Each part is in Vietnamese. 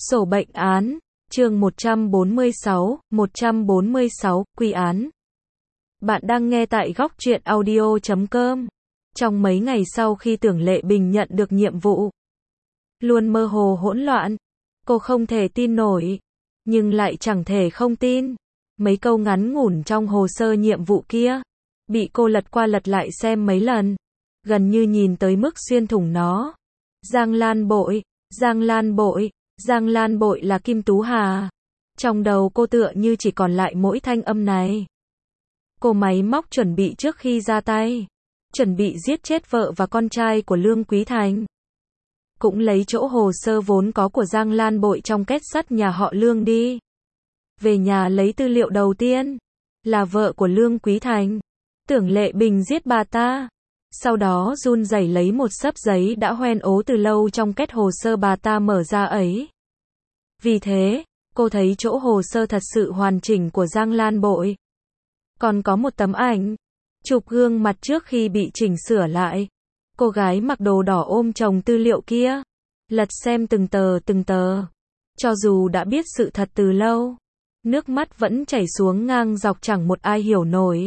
Sổ bệnh án, chương 146, quy án. Bạn đang nghe tại góc truyện audio.com. Trong mấy ngày sau khi Tưởng Lệ Bình nhận được nhiệm vụ, luôn mơ hồ hỗn loạn, cô không thể tin nổi, nhưng lại chẳng thể không tin. Mấy câu ngắn ngủn trong hồ sơ nhiệm vụ kia, bị cô lật qua lật lại xem mấy lần, gần như nhìn tới mức xuyên thủng nó. Giang Lan Bội, Giang Lan Bội, Giang Lan Bội là Kim Tú Hà. Trong đầu cô tựa như chỉ còn lại mỗi thanh âm này. Cô máy móc chuẩn bị trước khi ra tay, chuẩn bị giết chết vợ và con trai của Lương Quý Thành. Cũng lấy chỗ hồ sơ vốn có của Giang Lan Bội trong két sắt nhà họ Lương đi. Về nhà lấy tư liệu đầu tiên, là vợ của Lương Quý Thành. Tưởng Lệ Bình giết bà ta. Sau đó run rẩy lấy một xấp giấy đã hoen ố từ lâu trong két hồ sơ bà ta mở ra ấy. Vì thế, cô thấy chỗ hồ sơ thật sự hoàn chỉnh của Giang Lan Bội. Còn có một tấm ảnh, chụp gương mặt trước khi bị chỉnh sửa lại. Cô gái mặc đồ đỏ ôm chồng tư liệu kia, lật xem từng tờ. Cho dù đã biết sự thật từ lâu, nước mắt vẫn chảy xuống ngang dọc chẳng một ai hiểu nổi.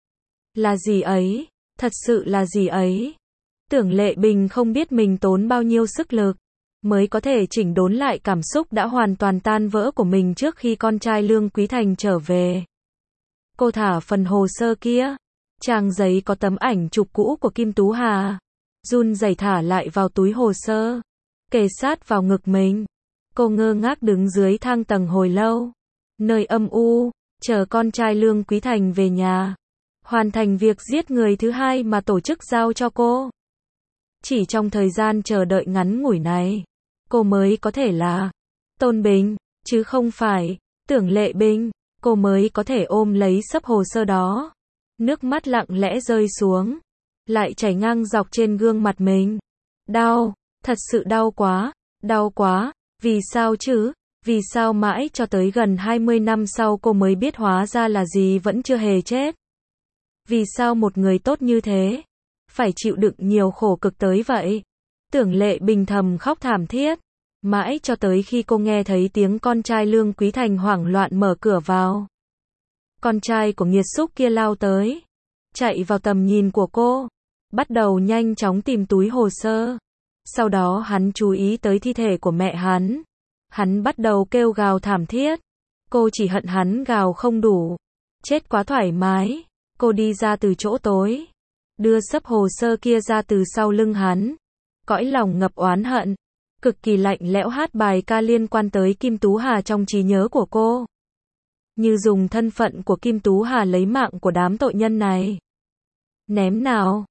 Là gì ấy? Thật sự là gì ấy? Tưởng Lệ Bình không biết mình tốn bao nhiêu sức lực mới có thể chỉnh đốn lại cảm xúc đã hoàn toàn tan vỡ của mình trước khi con trai Lương Quý Thành trở về. Cô thả phần hồ sơ kia, trang giấy có tấm ảnh chụp cũ của Kim Tú Hà, run rẩy thả lại vào túi hồ sơ, kề sát vào ngực mình. Cô ngơ ngác đứng dưới thang tầng hồi lâu, nơi âm u, chờ con trai Lương Quý Thành về nhà, hoàn thành việc giết người thứ hai mà tổ chức giao cho cô. Chỉ trong thời gian chờ đợi ngắn ngủi này, cô mới có thể là Tôn Bình, chứ không phải Tưởng Lệ Bình. Cô mới có thể ôm lấy xấp hồ sơ đó. Nước mắt lặng lẽ rơi xuống, lại chảy ngang dọc trên gương mặt mình. Đau, thật sự đau quá. Vì sao chứ? Vì sao mãi cho tới gần 20 năm sau cô mới biết hóa ra là gì vẫn chưa hề chết? Vì sao một người tốt như thế phải chịu đựng nhiều khổ cực tới vậy? Tưởng Lệ Bình thầm khóc thảm thiết, mãi cho tới khi cô nghe thấy tiếng con trai Lương Quý Thành hoảng loạn mở cửa vào. Con trai của nghiệt xúc kia lao tới, chạy vào tầm nhìn của cô, bắt đầu nhanh chóng tìm túi hồ sơ. Sau đó hắn chú ý tới thi thể của mẹ hắn. Hắn bắt đầu kêu gào thảm thiết. Cô chỉ hận hắn gào không đủ. Chết quá thoải mái. Cô đi ra từ chỗ tối, đưa xấp hồ sơ kia ra từ sau lưng hắn. Cõi lòng ngập oán hận, cực kỳ lạnh lẽo hát bài ca liên quan tới Kim Tú Hà trong trí nhớ của cô. Như dùng thân phận của Kim Tú Hà lấy mạng của đám tội nhân này. Ném nào,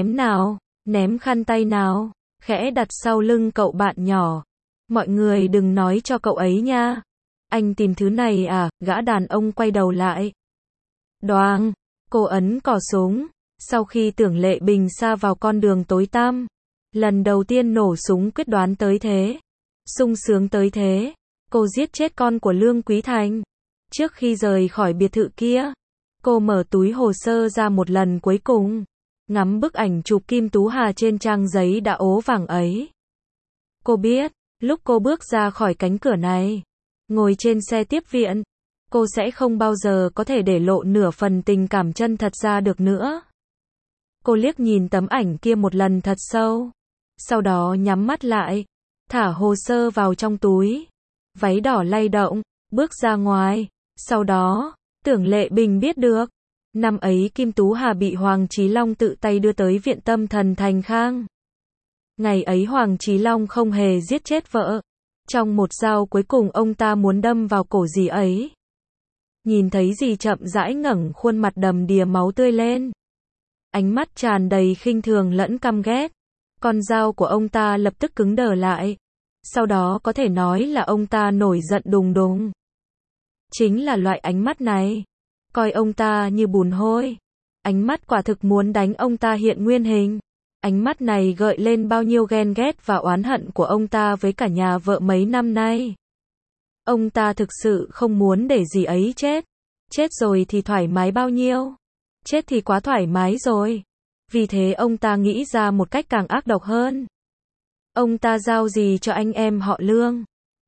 ném khăn tay nào, khẽ đặt sau lưng cậu bạn nhỏ. Mọi người đừng nói cho cậu ấy nha. Anh tìm thứ này à? Gã đàn ông quay đầu lại. Đoàng, cô ấn cò súng. Sau khi Tưởng Lệ Bình sa vào con đường tối tăm, lần đầu tiên nổ súng quyết đoán tới thế, sung sướng tới thế, cô giết chết con của Lương Quý Thành. Trước khi rời khỏi biệt thự kia, cô mở túi hồ sơ ra một lần cuối cùng, ngắm bức ảnh chụp Kim Tú Hà trên trang giấy đã ố vàng ấy. Cô biết, lúc cô bước ra khỏi cánh cửa này, ngồi trên xe tiếp viện, cô sẽ không bao giờ có thể để lộ nửa phần tình cảm chân thật ra được nữa. Cô liếc nhìn tấm ảnh kia một lần thật sâu, sau đó nhắm mắt lại, thả hồ sơ vào trong túi, váy đỏ lay động, bước ra ngoài. Sau đó, Tưởng Lệ Bình biết được, năm ấy Kim Tú Hà bị Hoàng Chí Long tự tay đưa tới viện tâm thần Thành Khang. Ngày ấy Hoàng Chí Long không hề giết chết vợ. Trong một dao cuối cùng ông ta muốn đâm vào cổ dì ấy. Nhìn thấy dì chậm rãi ngẩng khuôn mặt đầm đìa máu tươi lên, ánh mắt tràn đầy khinh thường lẫn căm ghét. Con dao của ông ta lập tức cứng đờ lại. Sau đó có thể nói là ông ta nổi giận đùng đùng. Chính là loại ánh mắt này, coi ông ta như bùn hôi. Ánh mắt quả thực muốn đánh ông ta hiện nguyên hình. Ánh mắt này gợi lên bao nhiêu ghen ghét và oán hận của ông ta với cả nhà vợ mấy năm nay. Ông ta thực sự không muốn để dì ấy chết. Chết rồi thì thoải mái bao nhiêu. Chết thì quá thoải mái rồi. Vì thế ông ta nghĩ ra một cách càng ác độc hơn. Ông ta giao gì cho anh em họ Lương.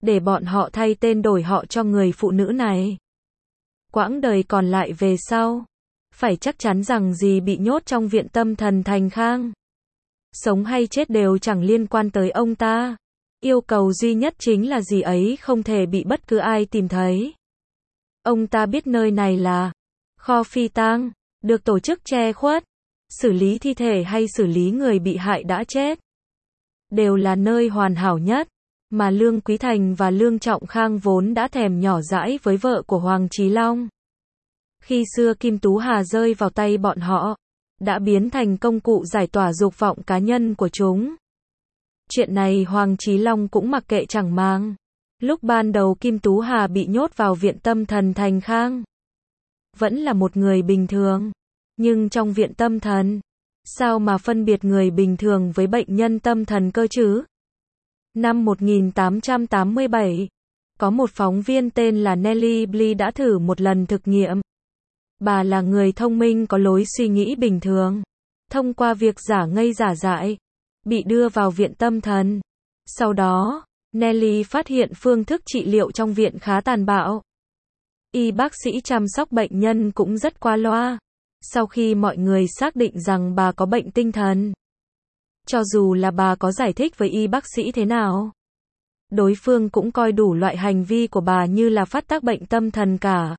để bọn họ thay tên đổi họ cho người phụ nữ này. Quãng đời còn lại về sau, phải chắc chắn rằng dì bị nhốt trong viện tâm thần Thành Khang. Sống hay chết đều chẳng liên quan tới ông ta. Yêu cầu duy nhất chính là dì ấy không thể bị bất cứ ai tìm thấy. Ông ta biết nơi này là kho phi tang, được tổ chức che khuất, xử lý thi thể hay xử lý người bị hại đã chết. Đều là nơi hoàn hảo nhất, mà Lương Quý Thành và Lương Trọng Khang vốn đã thèm nhỏ dãi với vợ của Hoàng Chí Long. Khi xưa Kim Tú Hà rơi vào tay bọn họ, đã biến thành công cụ giải tỏa dục vọng cá nhân của chúng. Chuyện này Hoàng Chí Long cũng mặc kệ chẳng màng. Lúc ban đầu Kim Tú Hà bị nhốt vào viện tâm thần Thành Khang, vẫn là một người bình thường. Nhưng trong viện tâm thần, sao mà phân biệt người bình thường với bệnh nhân tâm thần cơ chứ? Năm 1887, có một phóng viên tên là Nellie Bly đã thử một lần thực nghiệm. Bà là người thông minh có lối suy nghĩ bình thường. Thông qua việc giả ngây giả dại, bị đưa vào viện tâm thần. Sau đó, Nellie phát hiện phương thức trị liệu trong viện khá tàn bạo. Y bác sĩ chăm sóc bệnh nhân cũng rất qua loa. Sau khi mọi người xác định rằng bà có bệnh tinh thần, cho dù là bà có giải thích với y bác sĩ thế nào, đối phương cũng coi đủ loại hành vi của bà như là phát tác bệnh tâm thần cả.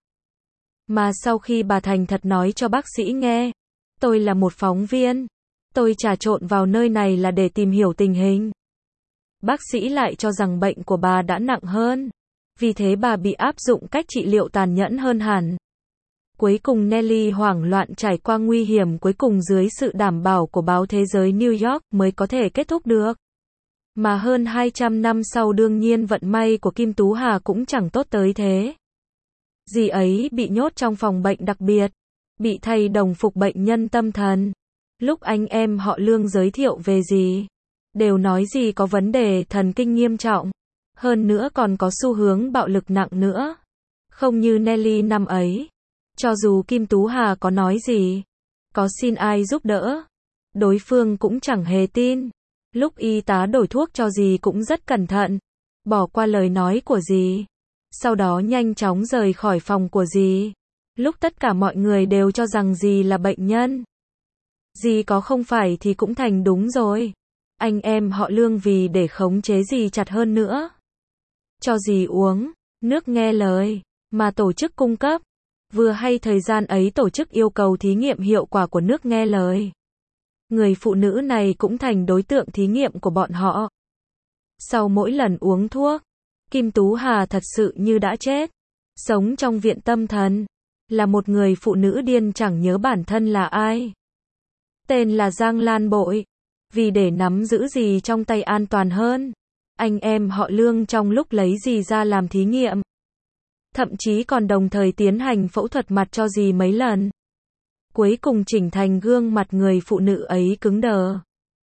Mà sau khi bà thành thật nói cho bác sĩ nghe, tôi là một phóng viên, tôi trà trộn vào nơi này là để tìm hiểu tình hình, bác sĩ lại cho rằng bệnh của bà đã nặng hơn. Vì thế bà bị áp dụng cách trị liệu tàn nhẫn hơn hẳn. Cuối cùng Nellie hoảng loạn trải qua nguy hiểm cuối cùng dưới sự đảm bảo của báo Thế giới New York mới có thể kết thúc được. Mà hơn 200 năm sau đương nhiên vận may của Kim Tú Hà cũng chẳng tốt tới thế. Dì ấy bị nhốt trong phòng bệnh đặc biệt, bị thay đồng phục bệnh nhân tâm thần. Lúc anh em họ Lương giới thiệu về dì, đều nói dì có vấn đề thần kinh nghiêm trọng. Hơn nữa còn có xu hướng bạo lực nặng nữa. Không như Nellie năm ấy. Cho dù Kim Tú Hà có nói gì, có xin ai giúp đỡ, đối phương cũng chẳng hề tin. Lúc y tá đổi thuốc cho dì cũng rất cẩn thận, bỏ qua lời nói của dì. Sau đó nhanh chóng rời khỏi phòng của dì. Lúc tất cả mọi người đều cho rằng dì là bệnh nhân. Dì có không phải thì cũng thành đúng rồi. Anh em họ Lương vì để khống chế dì chặt hơn nữa, cho dì uống nước nghe lời mà tổ chức cung cấp. Vừa hay thời gian ấy tổ chức yêu cầu thí nghiệm hiệu quả của nước nghe lời. Người phụ nữ này cũng thành đối tượng thí nghiệm của bọn họ. Sau mỗi lần uống thuốc, Kim Tú Hà thật sự như đã chết. Sống trong viện tâm thần, là một người phụ nữ điên chẳng nhớ bản thân là ai. Tên là Giang Lan Bội. Vì để nắm giữ gì trong tay an toàn hơn, anh em họ Lương trong lúc lấy dì ra làm thí nghiệm, thậm chí còn đồng thời tiến hành phẫu thuật mặt cho dì mấy lần. Cuối cùng chỉnh thành gương mặt người phụ nữ ấy cứng đờ,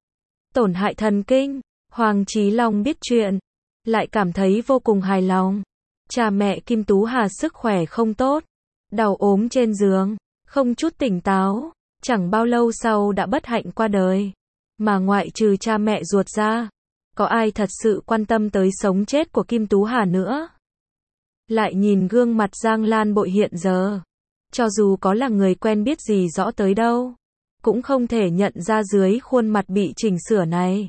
tổn hại thần kinh. Hoàng Chí Long biết chuyện, lại cảm thấy vô cùng hài lòng. Cha mẹ Kim Tú Hà sức khỏe không tốt, đau ốm trên giường, không chút tỉnh táo, chẳng bao lâu sau đã bất hạnh qua đời. Mà ngoại trừ cha mẹ ruột ra, có ai thật sự quan tâm tới sống chết của Kim Tú Hà nữa? Lại nhìn gương mặt Giang Lan Bội hiện giờ, cho dù có là người quen biết gì rõ tới đâu, cũng không thể nhận ra dưới khuôn mặt bị chỉnh sửa này,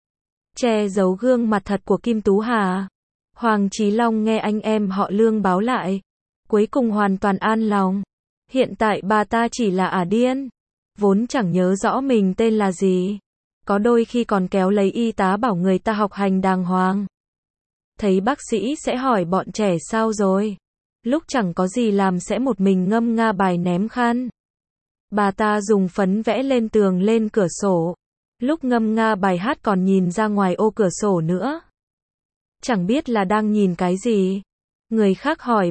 che giấu gương mặt thật của Kim Tú Hà. Hoàng Chí Long nghe anh em họ Lương báo lại, cuối cùng hoàn toàn an lòng. Hiện tại bà ta chỉ là ả điên, vốn chẳng nhớ rõ mình tên là gì. Có đôi khi còn kéo lấy y tá bảo người ta học hành đàng hoàng. Thấy bác sĩ sẽ hỏi bọn trẻ sao rồi. Lúc chẳng có gì làm sẽ một mình ngâm nga bài ném khăn. Bà ta dùng phấn vẽ lên tường lên cửa sổ. Lúc ngâm nga bài hát còn nhìn ra ngoài ô cửa sổ nữa. Chẳng biết là đang nhìn cái gì. Người khác hỏi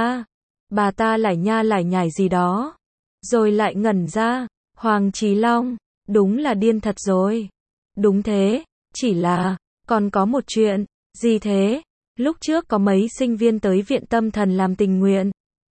bà ta lải nha lải nhải gì đó. Rồi lại ngẩn ra. Hoàng Chí Long, đúng là điên thật rồi. Đúng thế, chỉ là, còn có một chuyện. Gì thế? Lúc trước có mấy sinh viên tới viện tâm thần làm tình nguyện,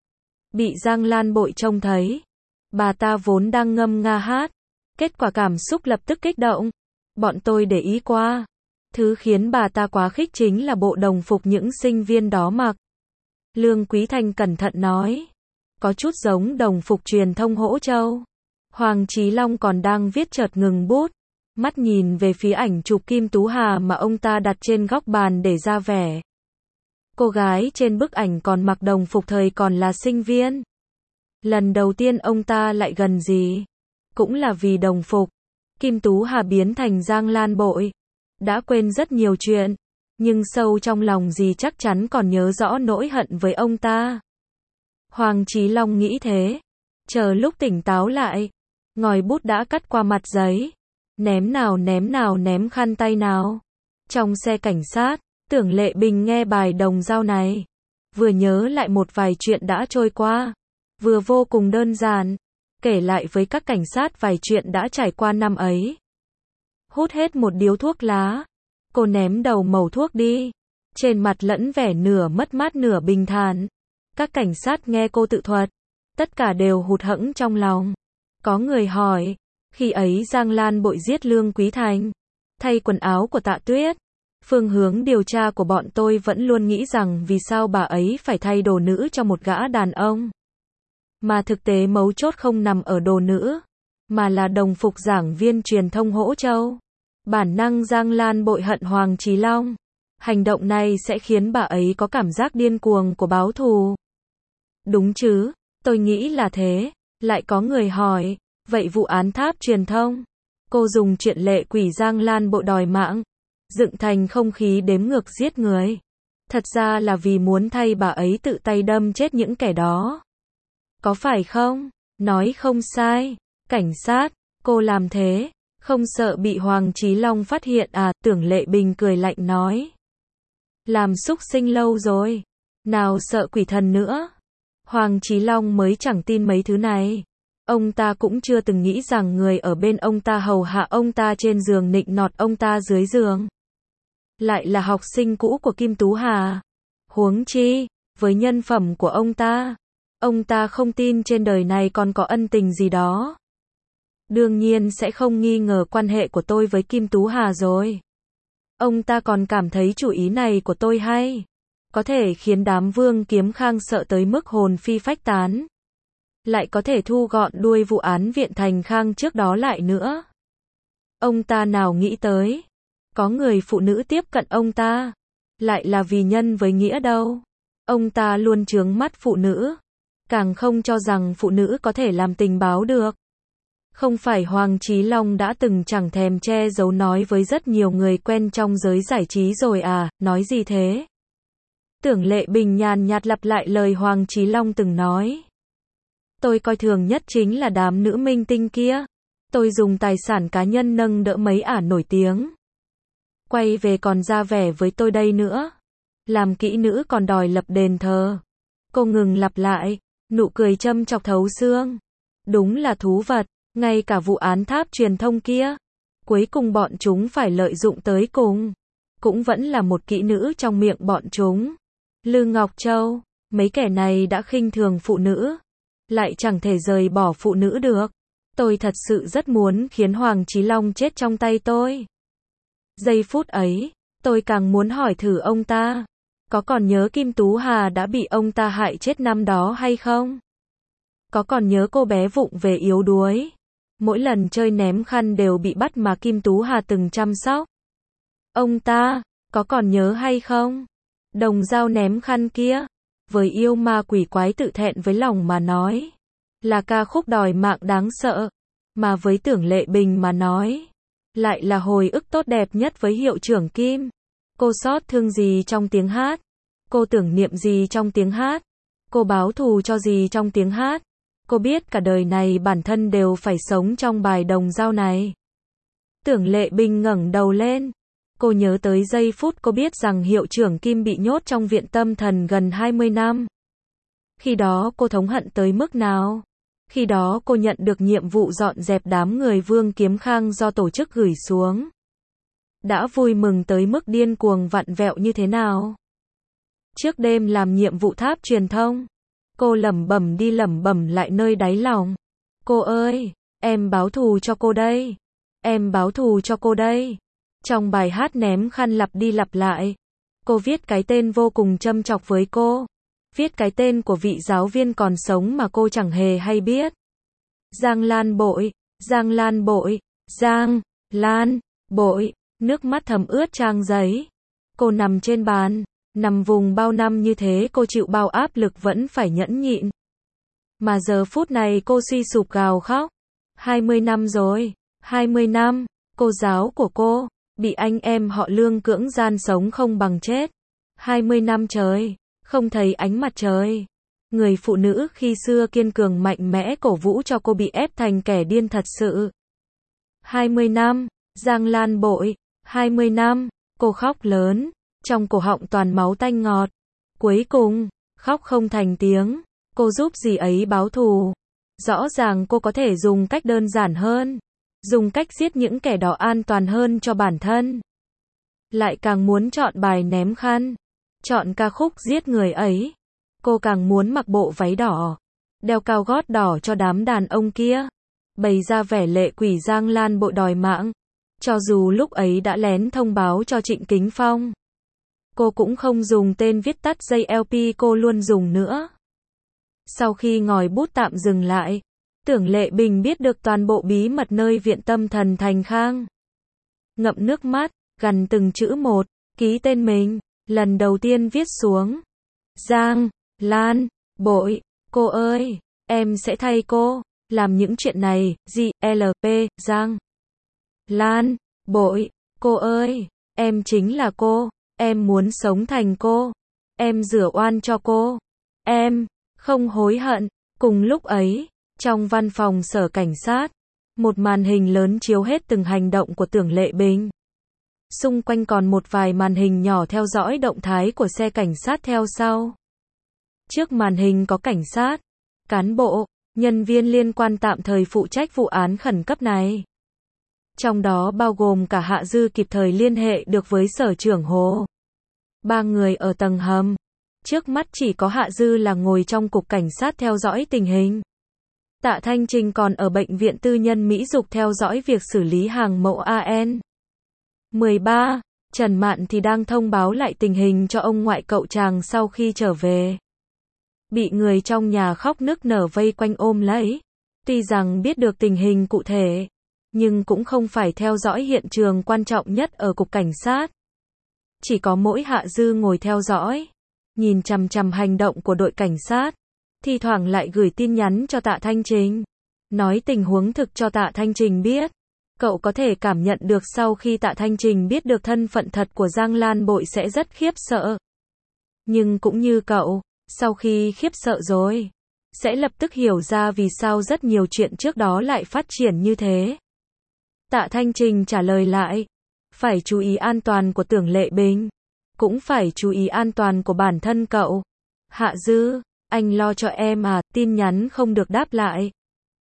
bị Giang Lan Bội trông thấy. Bà ta vốn đang ngâm nga hát, kết quả cảm xúc lập tức kích động. Bọn tôi để ý qua, Thứ khiến bà ta quá khích chính là bộ đồng phục những sinh viên đó mặc. Lương Quý Thanh cẩn thận nói. Có chút giống đồng phục truyền thông Hỗ Châu. Hoàng Chí Long còn đang viết chợt ngừng bút. Mắt nhìn về phía ảnh chụp Kim Tú Hà mà ông ta đặt trên góc bàn để ra vẻ. Cô gái trên bức ảnh còn mặc đồng phục thời còn là sinh viên. Lần đầu tiên ông ta lại gần gì. Cũng là vì đồng phục. Kim Tú Hà biến thành Giang Lan Bội. Đã quên rất nhiều chuyện. Nhưng sâu trong lòng dì chắc chắn còn nhớ rõ nỗi hận với ông ta. Hoàng Chí Long nghĩ thế. Chờ lúc tỉnh táo lại. Ngòi bút đã cắt qua mặt giấy. Ném nào ném khăn tay nào. Trong xe cảnh sát, Tưởng Lệ Bình nghe bài đồng dao này. Vừa nhớ lại một vài chuyện đã trôi qua. Vừa vô cùng đơn giản. Kể lại với các cảnh sát vài chuyện đã trải qua năm ấy. Hút hết một điếu thuốc lá. Cô ném đầu mẩu thuốc đi. Trên mặt lẫn vẻ nửa mất mát nửa bình thản. Các cảnh sát nghe cô tự thuật. Tất cả đều hụt hẫng trong lòng. Có người hỏi. Khi ấy Giang Lan Bội giết Lương Quý Thanh. Thay quần áo của Tạ Tuyết. Phương hướng điều tra của bọn tôi vẫn luôn nghĩ rằng vì sao bà ấy phải thay đồ nữ cho một gã đàn ông. Mà thực tế mấu chốt không nằm ở đồ nữ. Mà là đồng phục giảng viên truyền thông Hỗ Châu. Bản năng Giang Lan Bội hận Hoàng Chí Long. Hành động này sẽ khiến bà ấy có cảm giác điên cuồng của báo thù. Đúng chứ, tôi nghĩ là thế. Lại có người hỏi, vậy vụ án tháp truyền thông? Cô dùng chuyện lệ quỷ Giang Lan Bội đòi mạng. Dựng thành không khí đếm ngược giết người. Thật ra là vì muốn thay bà ấy tự tay đâm chết những kẻ đó. Có phải không? Nói không sai. Cảnh sát, cô làm thế. Không sợ bị Hoàng Chí Long phát hiện à? Tưởng Lệ Bình cười lạnh nói. Làm xúc sinh lâu rồi. Nào sợ quỷ thần nữa. Hoàng Chí Long mới chẳng tin mấy thứ này. Ông ta cũng chưa từng nghĩ rằng người ở bên ông ta hầu hạ ông ta trên giường nịnh nọt ông ta dưới giường. Lại là học sinh cũ của Kim Tú Hà. Huống chi, với nhân phẩm của ông ta không tin trên đời này còn có ân tình gì đó. Đương nhiên sẽ không nghi ngờ quan hệ của tôi với Kim Tú Hà rồi. Ông ta còn cảm thấy chủ ý này của tôi hay. Có thể khiến đám Vương Kiếm Khang sợ tới mức hồn phi phách tán. Lại có thể thu gọn đuôi vụ án Viện Thành Khang trước đó lại nữa. Ông ta nào nghĩ tới. Có người phụ nữ tiếp cận ông ta. Lại là vì nhân với nghĩa đâu. Ông ta luôn chướng mắt phụ nữ. Càng không cho rằng phụ nữ có thể làm tình báo được. Không phải Hoàng Chí Long đã từng chẳng thèm che giấu nói với rất nhiều người quen trong giới giải trí rồi à, nói gì thế? Tưởng Lệ Bình nhàn nhạt lặp lại lời Hoàng Chí Long từng nói. Tôi coi thường nhất chính là đám nữ minh tinh kia. Tôi dùng tài sản cá nhân nâng đỡ mấy ả nổi tiếng. Quay về còn ra vẻ với tôi đây nữa. Làm kỹ nữ còn đòi lập đền thờ. Cô ngừng lặp lại, nụ cười châm chọc thấu xương. Đúng là thú vật, ngay cả vụ án tháp truyền thông kia. Cuối cùng bọn chúng phải lợi dụng tới cùng. Cũng vẫn là một kỹ nữ trong miệng bọn chúng. Lư Ngọc Châu, mấy kẻ này đã khinh thường phụ nữ. Lại chẳng thể rời bỏ phụ nữ được. Tôi thật sự rất muốn khiến Hoàng Chí Long chết trong tay tôi. Giây phút ấy, tôi càng muốn hỏi thử ông ta. Có còn nhớ Kim Tú Hà đã bị ông ta hại chết năm đó hay không? Có còn nhớ cô bé vụng về yếu đuối? Mỗi lần chơi ném khăn đều bị bắt mà Kim Tú Hà từng chăm sóc. Ông ta, có còn nhớ hay không? Đồng dao ném khăn kia. Với yêu ma quỷ quái tự thẹn với lòng mà nói. Là ca khúc đòi mạng đáng sợ. Mà với Tưởng Lệ Bình mà nói. Lại là hồi ức tốt đẹp nhất với hiệu trưởng Kim. Cô xót thương gì trong tiếng hát? Cô tưởng niệm gì trong tiếng hát? Cô báo thù cho gì trong tiếng hát? Cô biết cả đời này bản thân đều phải sống trong bài đồng dao này. Tưởng Lệ Bình ngẩng đầu lên. Cô nhớ tới giây phút cô biết rằng hiệu trưởng Kim bị nhốt trong viện tâm thần gần 20 năm. Khi đó cô thống hận tới mức nào? Khi đó cô nhận được nhiệm vụ dọn dẹp đám người Vương Kiếm Khang do tổ chức gửi xuống. Đã vui mừng tới mức điên cuồng vặn vẹo như thế nào? Trước đêm làm nhiệm vụ tháp truyền thông, cô lẩm bẩm đi lẩm bẩm lại nơi đáy lòng. Cô ơi, em báo thù cho cô đây. Em báo thù cho cô đây. Trong bài hát ném khăn lặp đi lặp lại, cô viết cái tên vô cùng châm chọc với cô. Viết cái tên của vị giáo viên còn sống mà cô chẳng hề hay biết. Giang Lan Bội, Giang Lan Bội, Giang Lan Bội, nước mắt thấm ướt trang giấy. Cô nằm trên bàn, nằm vùng bao năm như thế cô chịu bao áp lực vẫn phải nhẫn nhịn. Mà giờ phút này cô suy sụp gào khóc. 20 năm rồi, 20 năm, cô giáo của cô, bị anh em họ Lương cưỡng gian sống không bằng chết. 20 năm trời, không thấy ánh mặt trời. Người phụ nữ khi xưa kiên cường mạnh mẽ cổ vũ cho cô bị ép thành kẻ điên thật sự. 20 năm, Giang Lan Bội, 20 năm, cô khóc lớn, trong cổ họng toàn máu tanh ngọt. Cuối cùng, khóc không thành tiếng, cô giúp dì ấy báo thù. Rõ ràng cô có thể dùng cách đơn giản hơn, dùng cách giết những kẻ đó an toàn hơn cho bản thân. Lại càng muốn chọn bài ném khăn, chọn ca khúc giết người ấy. Cô càng muốn mặc bộ váy đỏ, đeo cao gót đỏ cho đám đàn ông kia, bày ra vẻ lệ quỷ Giang Lan Bội đòi mạng. Cho dù lúc ấy đã lén thông báo cho Trịnh Kính Phong, cô cũng không dùng tên viết tắt JLP, cô luôn dùng nữa. Sau khi ngòi bút tạm dừng lại, Tưởng Lệ Bình biết được toàn bộ bí mật nơi viện tâm thần Thành Khang. Ngậm nước mắt, gằn từng chữ một, ký tên mình, lần đầu tiên viết xuống. Giang Lan Bội, cô ơi, em sẽ thay cô làm những chuyện này. GLP, Giang Lan Bội, cô ơi, em chính là cô, em muốn sống thành cô, em rửa oan cho cô, em không hối hận. Cùng lúc ấy, trong văn phòng sở cảnh sát, một màn hình lớn chiếu hết từng hành động của Tưởng Lệ Bình. Xung quanh còn một vài màn hình nhỏ theo dõi động thái của xe cảnh sát theo sau. Trước màn hình có cảnh sát, cán bộ, nhân viên liên quan tạm thời phụ trách vụ án khẩn cấp này. Trong đó bao gồm cả Hạ Dư kịp thời liên hệ được với sở trưởng Hồ. 3 người ở tầng hầm. Trước mắt chỉ có Hạ Dư là ngồi trong cục cảnh sát theo dõi tình hình. Tạ Thanh Trình còn ở bệnh viện tư nhân Mỹ Dục theo dõi việc xử lý hàng mẫu AN. 13. Trần Mạn thì đang thông báo lại tình hình cho ông ngoại cậu chàng sau khi trở về. Bị người trong nhà khóc nức nở vây quanh ôm lấy. Tuy rằng biết được tình hình cụ thể, nhưng cũng không phải theo dõi hiện trường quan trọng nhất ở cục cảnh sát. Chỉ có mỗi Hạ Dư ngồi theo dõi, nhìn chằm chằm hành động của đội cảnh sát, thi thoảng lại gửi tin nhắn cho Tạ Thanh Trình, nói tình huống thực cho Tạ Thanh Trình biết. Cậu có thể cảm nhận được sau khi Tạ Thanh Trình biết được thân phận thật của Giang Lan Bội sẽ rất khiếp sợ. Nhưng cũng như cậu, sau khi khiếp sợ rồi, sẽ lập tức hiểu ra vì sao rất nhiều chuyện trước đó lại phát triển như thế. Tạ Thanh Trình trả lời lại, phải chú ý an toàn của Tưởng Lệ Bình, cũng phải chú ý an toàn của bản thân cậu. Hạ Dư, anh lo cho em à, tin nhắn không được đáp lại.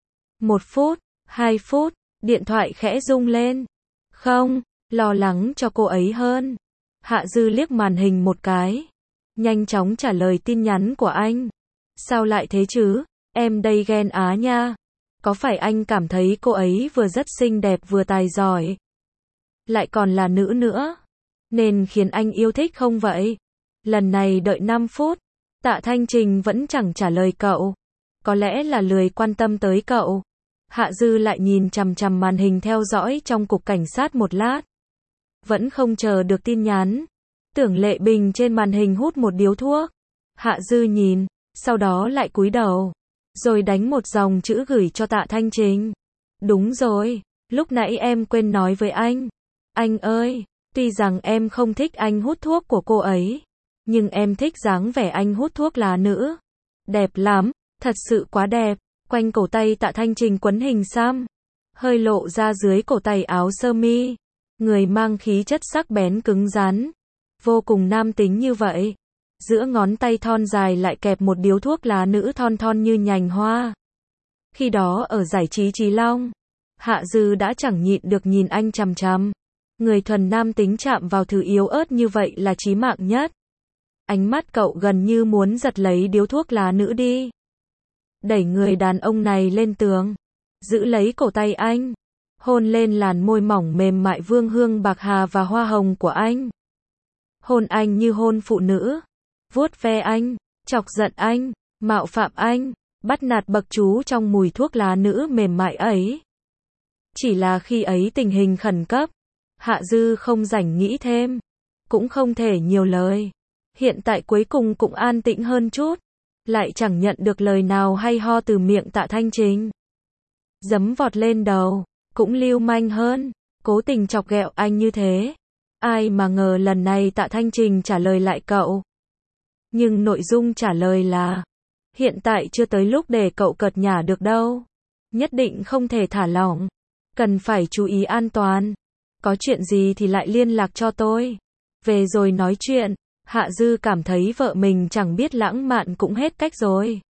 1 phút, 2 phút, điện thoại khẽ rung lên. Không, lo lắng cho cô ấy hơn. Hạ Dư liếc màn hình một cái, nhanh chóng trả lời tin nhắn của anh. Sao lại thế chứ, em đây ghen á nha. Có phải anh cảm thấy cô ấy vừa rất xinh đẹp vừa tài giỏi, lại còn là nữ nữa, nên khiến anh yêu thích không vậy? Lần này đợi 5 phút, Tạ Thanh Trình vẫn chẳng trả lời cậu. Có lẽ là lười quan tâm tới cậu. Hạ Dư lại nhìn chằm chằm màn hình theo dõi trong cục cảnh sát một lát. Vẫn không chờ được tin nhắn. Tưởng Lệ Bình trên màn hình hút một điếu thuốc. Hạ Dư nhìn, sau đó lại cúi đầu, rồi đánh một dòng chữ gửi cho Tạ Thanh Trình. Đúng rồi, lúc nãy em quên nói với anh. Anh ơi, tuy rằng em không thích anh hút thuốc của cô ấy, nhưng em thích dáng vẻ anh hút thuốc lá nữ. Đẹp lắm, thật sự quá đẹp. Quanh cổ tay Tạ Thanh Trình quấn hình xăm, hơi lộ ra dưới cổ tay áo sơ mi. Người mang khí chất sắc bén cứng rắn, vô cùng nam tính như vậy. Giữa ngón tay thon dài lại kẹp một điếu thuốc lá nữ thon thon như nhành hoa. Khi đó ở giải trí Chí Long, Hạ Dư đã chẳng nhịn được nhìn anh chằm chằm. Người thuần nam tính chạm vào thứ yếu ớt như vậy là chí mạng nhất. Ánh mắt cậu gần như muốn giật lấy điếu thuốc lá nữ đi. Đẩy người đàn ông này lên tường, giữ lấy cổ tay anh. hôn lên làn môi mỏng mềm mại vương hương bạc hà và hoa hồng của anh. Hôn anh như hôn phụ nữ, vuốt ve anh, chọc giận anh, mạo phạm anh, bắt nạt bậc chú trong mùi thuốc lá nữ mềm mại ấy. Chỉ là khi ấy tình hình khẩn cấp, Hạ Dư không rảnh nghĩ thêm, cũng không thể nhiều lời. Hiện tại cuối cùng cũng an tĩnh hơn chút, lại chẳng nhận được lời nào hay ho từ miệng Tạ Thanh Trình. Giấm vọt lên đầu, cũng lưu manh hơn, cố tình chọc ghẹo anh như thế. Ai mà ngờ lần này Tạ Thanh Trình trả lời lại cậu. Nhưng nội dung trả lời là, hiện tại chưa tới lúc để cậu cợt nhả được đâu. Nhất định không thể thả lỏng, cần phải chú ý an toàn. Có chuyện gì thì lại liên lạc cho tôi. Về rồi nói chuyện. Hạ Dư cảm thấy vợ mình chẳng biết lãng mạn cũng hết cách rồi.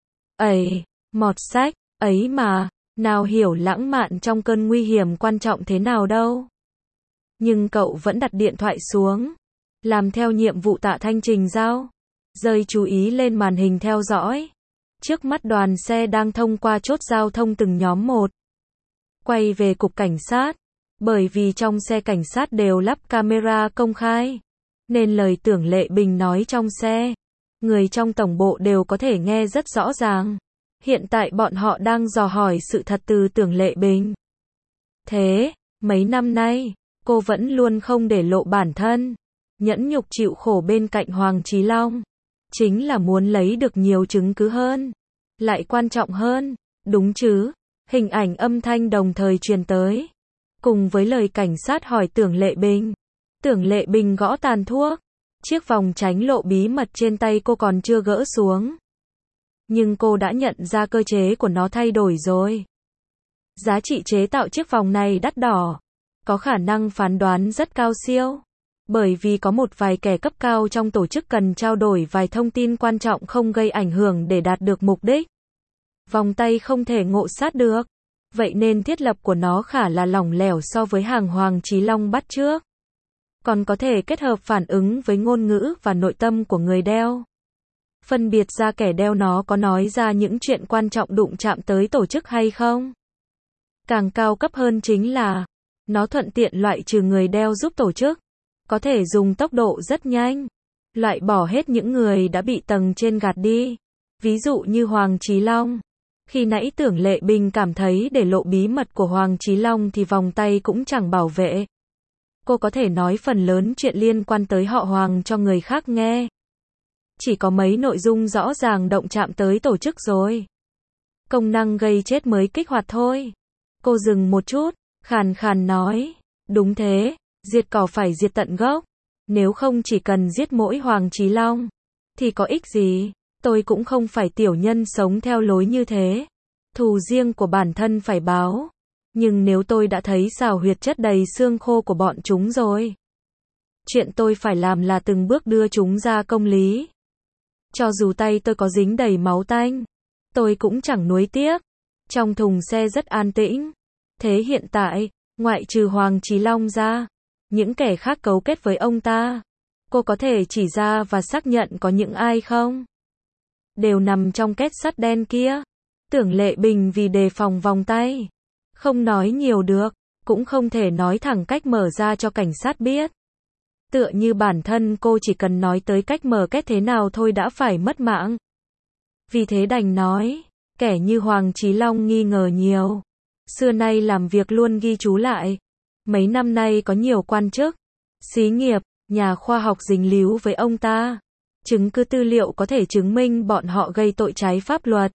Ấy, mọt sách, ấy mà, nào hiểu lãng mạn trong cơn nguy hiểm quan trọng thế nào đâu. Nhưng cậu vẫn đặt điện thoại xuống, làm theo nhiệm vụ Tạ Thanh Trình giao, rơi chú ý lên màn hình theo dõi. Trước mắt đoàn xe đang thông qua chốt giao thông từng nhóm một. Quay về cục cảnh sát, bởi vì trong xe cảnh sát đều lắp camera công khai. Nên lời Tưởng Lệ Bình nói trong xe, người trong tổng bộ đều có thể nghe rất rõ ràng. Hiện tại bọn họ đang dò hỏi sự thật từ Tưởng Lệ Bình. Thế, mấy năm nay, cô vẫn luôn không để lộ bản thân, nhẫn nhục chịu khổ bên cạnh Hoàng Chí Long. Chính là muốn lấy được nhiều chứng cứ hơn. Lại quan trọng hơn, đúng chứ, hình ảnh âm thanh đồng thời truyền tới. Cùng với lời cảnh sát hỏi Tưởng Lệ Bình. Tưởng Lệ Bình gõ tàn thuốc. Chiếc vòng tránh lộ bí mật trên tay cô còn chưa gỡ xuống. Nhưng cô đã nhận ra cơ chế của nó thay đổi rồi. Giá trị chế tạo chiếc vòng này đắt đỏ. Có khả năng phán đoán rất cao siêu. Bởi vì có một vài kẻ cấp cao trong tổ chức cần trao đổi vài thông tin quan trọng không gây ảnh hưởng để đạt được mục đích. Vòng tay không thể ngộ sát được. Vậy nên thiết lập của nó khá là lỏng lẻo so với hàng Hoàng Chí Long bắt chước. Còn có thể kết hợp phản ứng với ngôn ngữ và nội tâm của người đeo. Phân biệt ra kẻ đeo nó có nói ra những chuyện quan trọng đụng chạm tới tổ chức hay không. Càng cao cấp hơn chính là, nó thuận tiện loại trừ người đeo giúp tổ chức. Có thể dùng tốc độ rất nhanh, loại bỏ hết những người đã bị tầng trên gạt đi. Ví dụ như Hoàng Chí Long. Khi nãy Tưởng Lệ Bình cảm thấy để lộ bí mật của Hoàng Chí Long thì vòng tay cũng chẳng bảo vệ. Cô có thể nói phần lớn chuyện liên quan tới họ Hoàng cho người khác nghe. Chỉ có mấy nội dung rõ ràng động chạm tới tổ chức rồi. Công năng gây chết mới kích hoạt thôi. Cô dừng một chút, khàn khàn nói. Đúng thế, diệt cỏ phải diệt tận gốc. Nếu không chỉ cần giết mỗi Hoàng Chí Long, thì có ích gì? Tôi cũng không phải tiểu nhân sống theo lối như thế. Thù riêng của bản thân phải báo. Nhưng nếu tôi đã thấy xào huyệt chất đầy xương khô của bọn chúng rồi, chuyện tôi phải làm là từng bước đưa chúng ra công lý. Cho dù tay tôi có dính đầy máu tanh, tôi cũng chẳng nuối tiếc. Trong thùng xe rất an tĩnh. Thế hiện tại, ngoại trừ Hoàng Chí Long ra, những kẻ khác cấu kết với ông ta, cô có thể chỉ ra và xác nhận có những ai không? Đều nằm trong két sắt đen kia. Tưởng Lệ Bình vì đề phòng vòng tay, không nói nhiều được, cũng không thể nói thẳng cách mở ra cho cảnh sát biết. Tựa như bản thân cô chỉ cần nói tới cách mở két thế nào thôi đã phải mất mạng. Vì thế đành nói, kẻ như Hoàng Chí Long nghi ngờ nhiều. Xưa nay làm việc luôn ghi chú lại. Mấy năm nay có nhiều quan chức, xí nghiệp, nhà khoa học dính líu với ông ta. Chứng cứ tư liệu có thể chứng minh bọn họ gây tội trái pháp luật.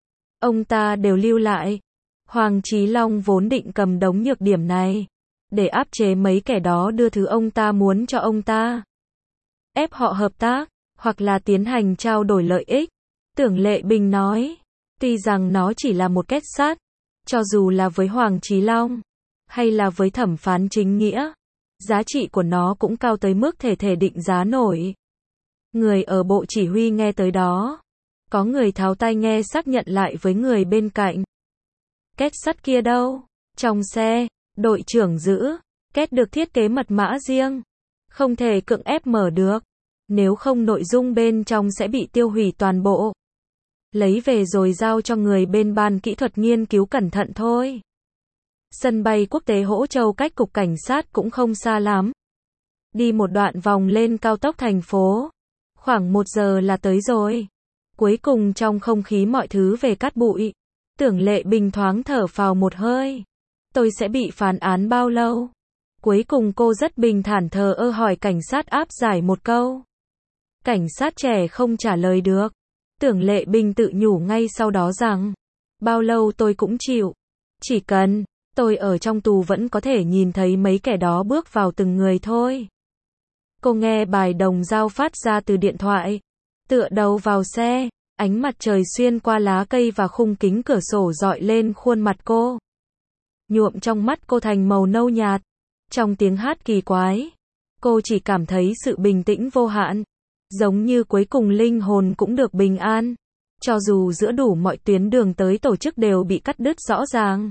Ông ta đều lưu lại. Hoàng Chí Long vốn định cầm đống nhược điểm này, để áp chế mấy kẻ đó đưa thứ ông ta muốn cho ông ta. Ép họ hợp tác, hoặc là tiến hành trao đổi lợi ích. Tưởng Lệ Bình nói, tuy rằng nó chỉ là một két sắt, cho dù là với Hoàng Chí Long, hay là với thẩm phán chính nghĩa, giá trị của nó cũng cao tới mức thể định giá nổi. Người ở bộ chỉ huy nghe tới đó. Có người tháo tai nghe xác nhận lại với người bên cạnh. Két sắt kia đâu? Trong xe, đội trưởng giữ. Két được thiết kế mật mã riêng. Không thể cưỡng ép mở được. Nếu không nội dung bên trong sẽ bị tiêu hủy toàn bộ. Lấy về rồi giao cho người bên ban kỹ thuật nghiên cứu cẩn thận thôi. Sân bay quốc tế Hỗ Châu cách cục cảnh sát cũng không xa lắm. Đi một đoạn vòng lên cao tốc thành phố. Khoảng 1 giờ là tới rồi. Cuối cùng trong không khí mọi thứ về cát bụi. Tưởng Lệ Bình thoáng thở phào một hơi. Tôi sẽ bị phán án bao lâu? Cuối cùng cô rất bình thản thờ ơ hỏi cảnh sát áp giải một câu. Cảnh sát trẻ không trả lời được. Tưởng Lệ Bình tự nhủ ngay sau đó rằng, bao lâu tôi cũng chịu. Chỉ cần tôi ở trong tù vẫn có thể nhìn thấy mấy kẻ đó bước vào từng người thôi. Cô nghe bài đồng dao phát ra từ điện thoại. Tựa đầu vào xe, ánh mặt trời xuyên qua lá cây và khung kính cửa sổ rọi lên khuôn mặt cô. Nhuộm trong mắt cô thành màu nâu nhạt. Trong tiếng hát kỳ quái, cô chỉ cảm thấy sự bình tĩnh vô hạn. Giống như cuối cùng linh hồn cũng được bình an. Cho dù giữa đủ mọi tuyến đường tới tổ chức đều bị cắt đứt rõ ràng.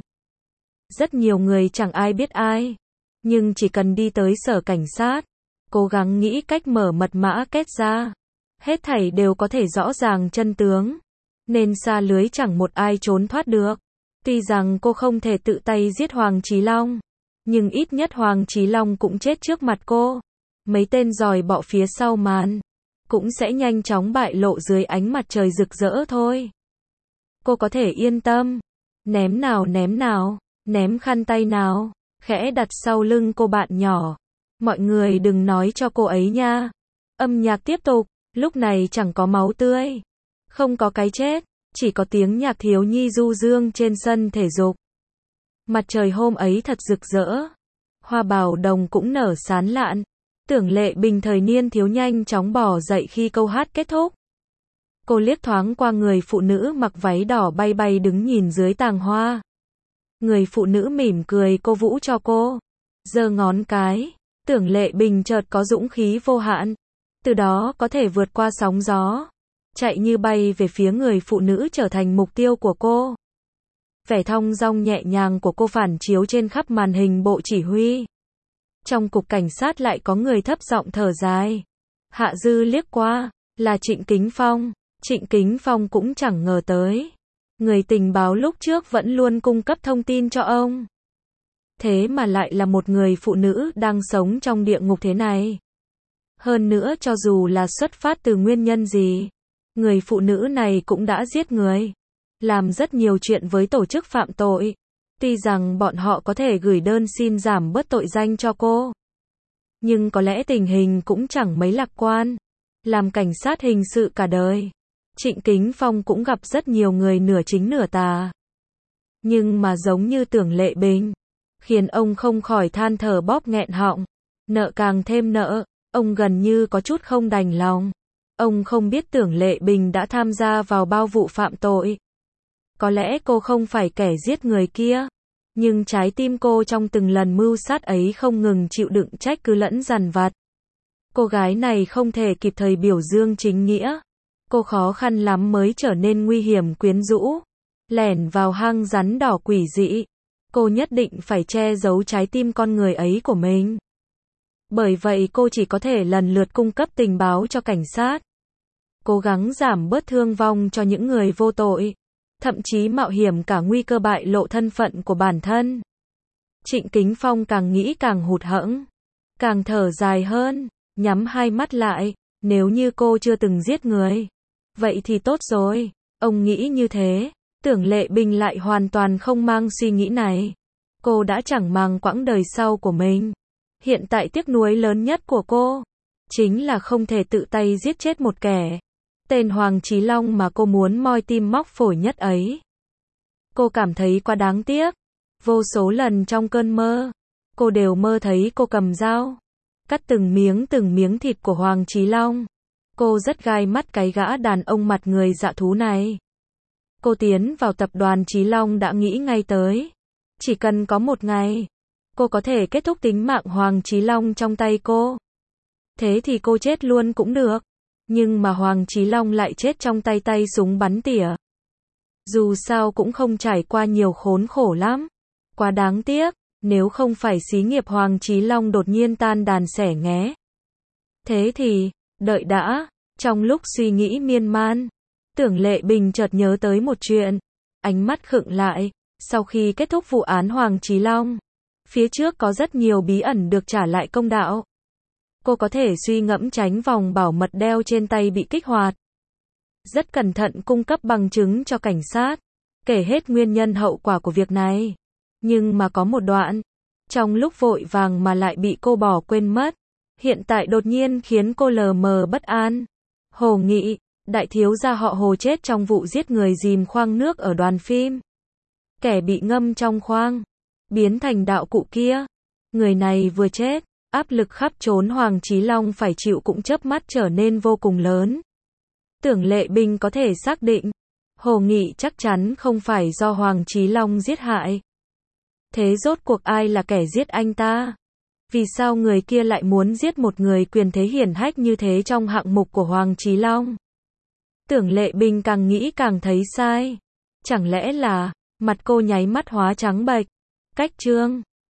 Rất nhiều người chẳng ai biết ai. Nhưng chỉ cần đi tới sở cảnh sát, cố gắng nghĩ cách mở mật mã kết ra. Hết thảy đều có thể rõ ràng chân tướng. Nên xa lưới chẳng một ai trốn thoát được. Tuy rằng cô không thể tự tay giết Hoàng Chí Long. Nhưng ít nhất Hoàng Chí Long cũng chết trước mặt cô. Mấy tên giòi bọ phía sau màn cũng sẽ nhanh chóng bại lộ dưới ánh mặt trời rực rỡ thôi. Cô có thể yên tâm. Ném nào, ném khăn tay nào, khẽ đặt sau lưng cô bạn nhỏ. Mọi người đừng nói cho cô ấy nha. Âm nhạc tiếp tục, lúc này chẳng có máu tươi. Không có cái chết, chỉ có tiếng nhạc thiếu nhi du dương trên sân thể dục. Mặt trời hôm ấy thật rực rỡ. Hoa bào đồng cũng nở sán lạn. Tưởng Lệ Bình thời niên thiếu nhanh chóng bỏ dậy khi câu hát kết thúc. Cô liếc thoáng qua người phụ nữ mặc váy đỏ bay bay đứng nhìn dưới tàng hoa. Người phụ nữ mỉm cười cô vũ cho cô. Giơ ngón cái. Tưởng Lệ Bình chợt có dũng khí vô hạn. Từ đó có thể vượt qua sóng gió. Chạy như bay về phía người phụ nữ trở thành mục tiêu của cô. Vẻ thong dong nhẹ nhàng của cô phản chiếu trên khắp màn hình bộ chỉ huy. Trong cục cảnh sát lại có người thấp giọng thở dài. Hạ Dư liếc qua, là Trịnh Kính Phong. Trịnh Kính Phong cũng chẳng ngờ tới. Người tình báo lúc trước vẫn luôn cung cấp thông tin cho ông. Thế mà lại là một người phụ nữ đang sống trong địa ngục thế này. Hơn nữa cho dù là xuất phát từ nguyên nhân gì, người phụ nữ này cũng đã giết người. Làm rất nhiều chuyện với tổ chức phạm tội. Tuy rằng bọn họ có thể gửi đơn xin giảm bớt tội danh cho cô. Nhưng có lẽ tình hình cũng chẳng mấy lạc quan. Làm cảnh sát hình sự cả đời, Trịnh Kính Phong cũng gặp rất nhiều người nửa chính nửa tà. Nhưng mà giống như Tưởng Lệ Bình, khiến ông không khỏi than thở bóp nghẹn họng. Nợ càng thêm nợ, ông gần như có chút không đành lòng. Ông không biết Tưởng Lệ Bình đã tham gia vào bao vụ phạm tội. Có lẽ cô không phải kẻ giết người kia. Nhưng trái tim cô trong từng lần mưu sát ấy không ngừng chịu đựng trách cứ lẫn dằn vặt. Cô gái này không thể kịp thời biểu dương chính nghĩa. Cô khó khăn lắm mới trở nên nguy hiểm quyến rũ. Lẻn vào hang rắn đỏ quỷ dị. Cô nhất định phải che giấu trái tim con người ấy của mình. Bởi vậy cô chỉ có thể lần lượt cung cấp tình báo cho cảnh sát. Cố gắng giảm bớt thương vong cho những người vô tội. Thậm chí mạo hiểm cả nguy cơ bại lộ thân phận của bản thân. Trịnh Kính Phong càng nghĩ càng hụt hẫng. Càng thở dài hơn. Nhắm hai mắt lại. Nếu như cô chưa từng giết người, vậy thì tốt rồi. Ông nghĩ như thế. Tưởng Lệ Bình lại hoàn toàn không mang suy nghĩ này. Cô đã chẳng màng quãng đời sau của mình. Hiện tại tiếc nuối lớn nhất của cô chính là không thể tự tay giết chết một kẻ. Tên Hoàng Chí Long mà cô muốn moi tim móc phổi nhất ấy. Cô cảm thấy quá đáng tiếc. Vô số lần trong cơn mơ, cô đều mơ thấy cô cầm dao, cắt từng miếng thịt của Hoàng Chí Long. Cô rất gai mắt cái gã đàn ông mặt người dạ thú này. Cô tiến vào tập đoàn Chí Long đã nghĩ ngay tới. Chỉ cần có một ngày, cô có thể kết thúc tính mạng Hoàng Chí Long trong tay cô. Thế thì cô chết luôn cũng được. Nhưng mà Hoàng Chí Long lại chết trong tay súng bắn tỉa. Dù sao cũng không trải qua nhiều khốn khổ lắm. Quá đáng tiếc, nếu không phải xí nghiệp Hoàng Chí Long đột nhiên tan đàn xẻ nghé. Thế thì, đợi đã, trong lúc suy nghĩ miên man, Tưởng Lệ Bình chợt nhớ tới một chuyện. Ánh mắt khựng lại, Sau khi kết thúc vụ án Hoàng Chí Long, phía trước có rất nhiều bí ẩn được trả lại công đạo. Cô có thể suy ngẫm tránh vòng bảo mật đeo trên tay bị kích hoạt. Rất cẩn thận cung cấp bằng chứng cho cảnh sát, kể hết nguyên nhân hậu quả của việc này. Nhưng mà có một đoạn, trong lúc vội vàng mà lại bị cô bỏ quên mất. Hiện tại đột nhiên khiến cô lờ mờ bất an. Hồ Nghị, đại thiếu gia họ Hồ chết trong vụ giết người dìm khoang nước ở đoàn phim. Kẻ bị ngâm trong khoang, biến thành đạo cụ kia. Người này vừa chết, áp lực khắp trốn Hoàng Chí Long phải chịu cũng chớp mắt trở nên vô cùng lớn. Tưởng Lệ Bình có thể xác định, Hồ Nghị chắc chắn không phải do Hoàng Chí Long giết hại. Thế rốt cuộc ai là kẻ giết anh ta? Vì sao người kia lại muốn giết một người quyền thế hiển hách như thế trong hạng mục của Hoàng Chí Long? Tưởng Lệ Bình càng nghĩ càng thấy sai. Chẳng lẽ là, mặt cô nháy mắt hóa trắng bệch. Cách chương